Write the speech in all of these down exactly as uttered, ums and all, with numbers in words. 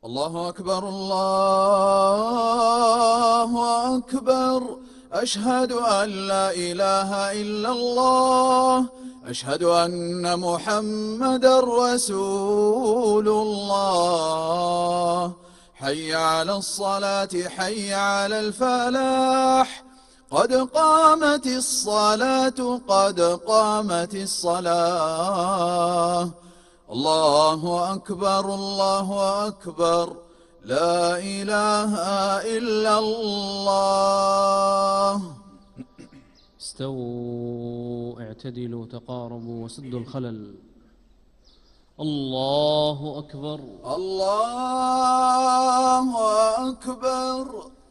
الله أكبر الله أكبر. أشهد أن لا إله إلا الله. أشهد أن محمدا رسول الله. حي على الصلاة حي على الفلاح. قد قامت الصلاة قد قامت الصلاة. الله أكبر الله أكبر. لا إله إلا الله. استووا اعتدلوا تقاربوا وسدوا الخلل. الله أكبر الله أكبر.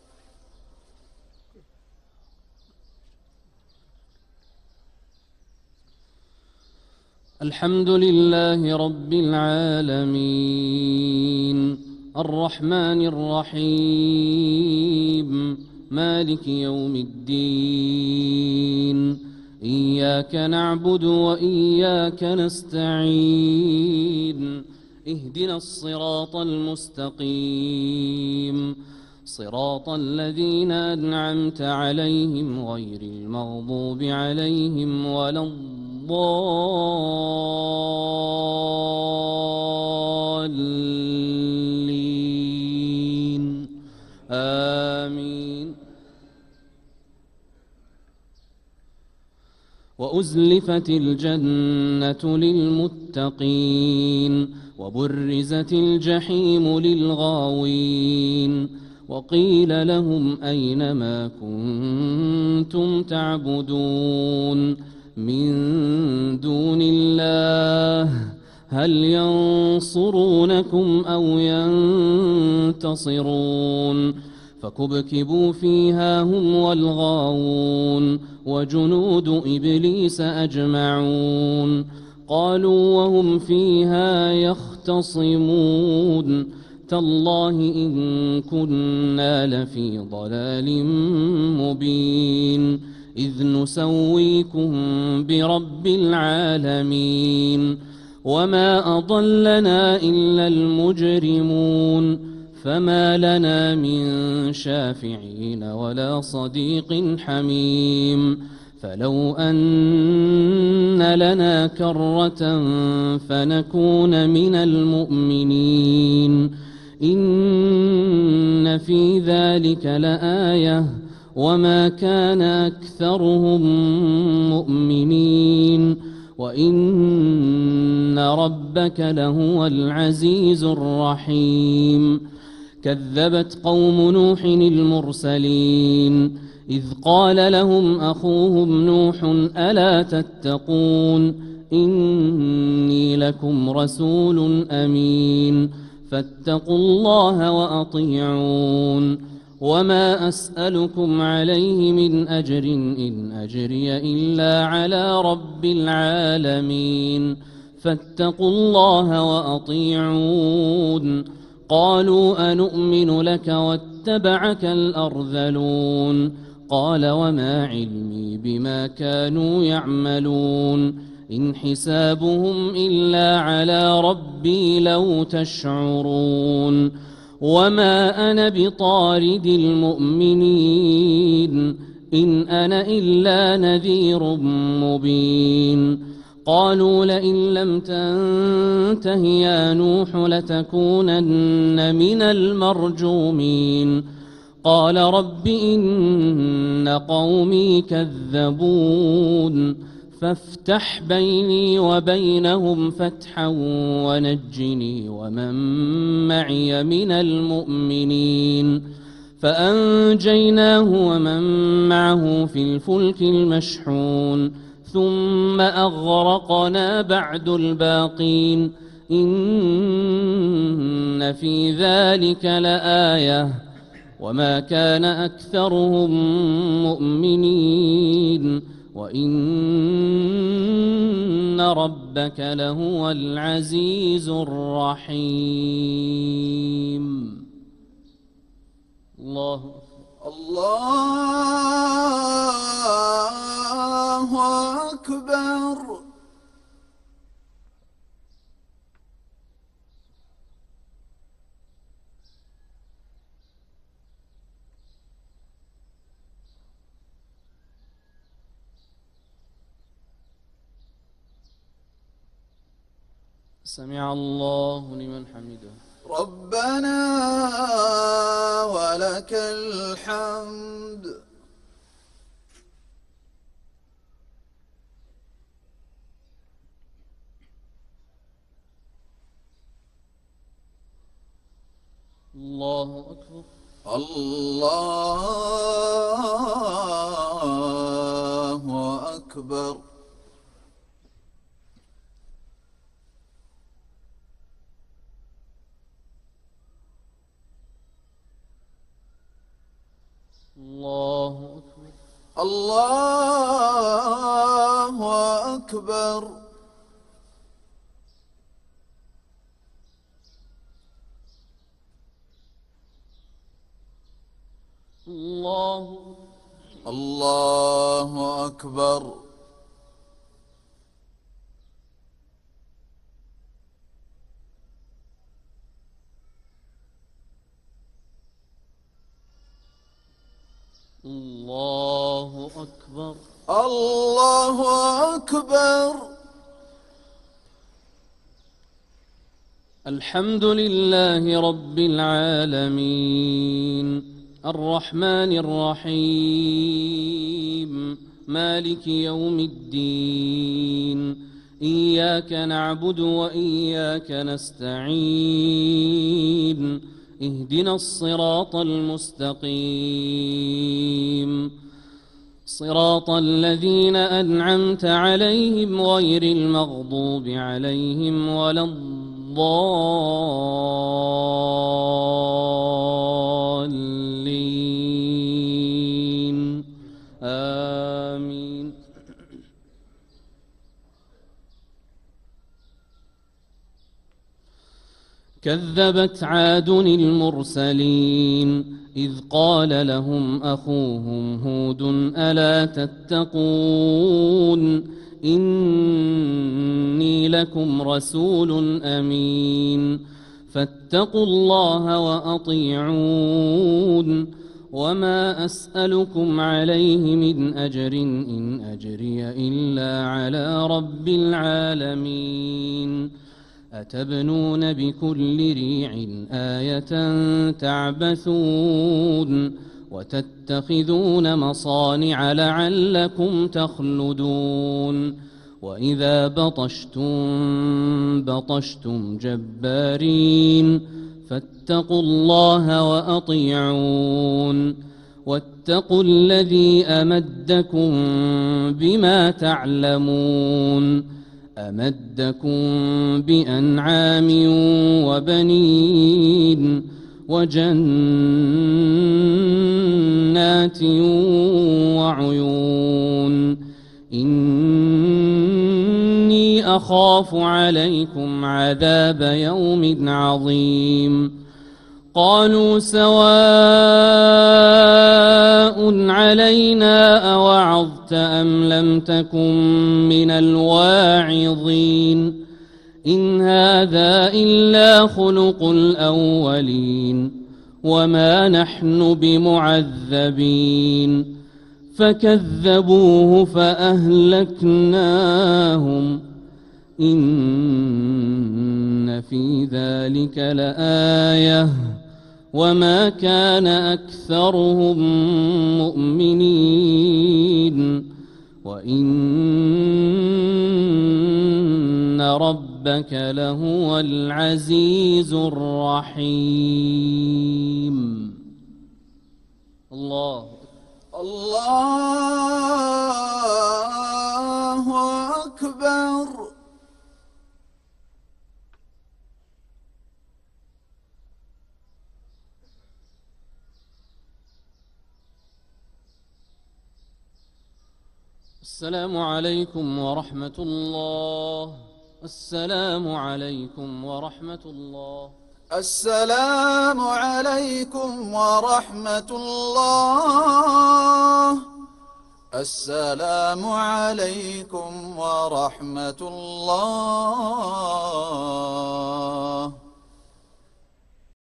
الحمد لله رب العالمين الرحمن الرحيم مالك يوم الدين. إياك نعبد وإياك نستعين. اهدنا الصراط المستقيم صراط الذين أنعمت عليهم غير المغضوب عليهم ولا الضالين آمين. وأزلفت الجنة للمتقين وبرزت الجحيم للغاوين وقيل لهم أين ما كنتم تعبدون من دون الله هل ينصرونكم أو ينتصرون. فكبكبوا فيها هم والغاوون وجنود إبليس أجمعون. قالوا وهم فيها يختصمون تالله إن كنا لفي ضلال مبين إذ نسويكم برب العالمين. وما أضلنا إلا المجرمون فما لنا من شافعين ولا صديق حميم. فلو أن لنا كرة فنكون من المؤمنين. إن في ذلك لآية وما كان أكثرهم مؤمنين وإن ربك لهو العزيز الرحيم. كذبت قوم نوح المرسلين إذ قال لهم أخوهم نوح ألا تتقون إني لكم رسول أمين فاتقوا الله وأطيعون. وما أسألكم عليه من أجر إن أجري إلا على رب العالمين فاتقوا الله وأطيعون. قالوا أنؤمن لك واتبعك الأرذلون قال وما علمي بما كانوا يعملون إن حسابهم إلا على ربي لو تشعرون. وما أنا بطارد المؤمنين إن أنا إلا نذير مبين. قالوا لئن لم تنته يا نوح لتكونن من المرجومين. قال رب إن قومي كذبون فافتح بيني وبينهم فتحا ونجني ومن معي من المؤمنين. فأنجيناه ومن معه في الفلك المشحون ثم أغرقنا بعد الباقين. إن في ذلك لآية وما كان أكثرهم مؤمنين وإن ربك لهو العزيز الرحيم. الله الله أكبر. سمع الله لمن حمده. ربنا ولك الحمد. الله أكبر. الله أكبر. الله أكبر. الله أكبر. الله الله أكبر. الله أكبر. الله أكبر. الحمد لله رب العالمين الرحمن الرحيم مالك يوم الدين إياك نعبد وإياك نستعين اهدنا الصراط المستقيم صراط الذين أنعمت عليهم غير المغضوب عليهم ولا الضالين آمين. كذبت عاد المرسلين إذ قال لهم أخوهم هود ألا تتقون إني لكم رسول أمين فاتقوا الله وأطيعون وما أسألكم عليه من أجر إن أجري إلا على رب العالمين. أتبنون بكل ريع آية تعبثون وتتخذون مصانع لعلكم تخلدون وإذا بطشتم بطشتم جبارين فاتقوا الله وأطيعون واتقوا الذي أمدكم بما تعلمون أمدكم بأنعام وبنين وجنات وعيون إني أخاف عليكم عذاب يوم عظيم. قالوا سواء علينا أوعظت أم لم تكن من الواعظين إن هذا إلا خلق الأولين وما نحن بمعذبين فكذبوه فأهلكناهم إن في ذلك لآية وما كان أكثرهم مؤمنين وإن ربك لهو العزيز الرحيم. الله الله أكبر. السلام عليكم ورحمة الله. السلام عليكم ورحمة الله. السلام عليكم ورحمة الله. السلام عليكم ورحمة الله.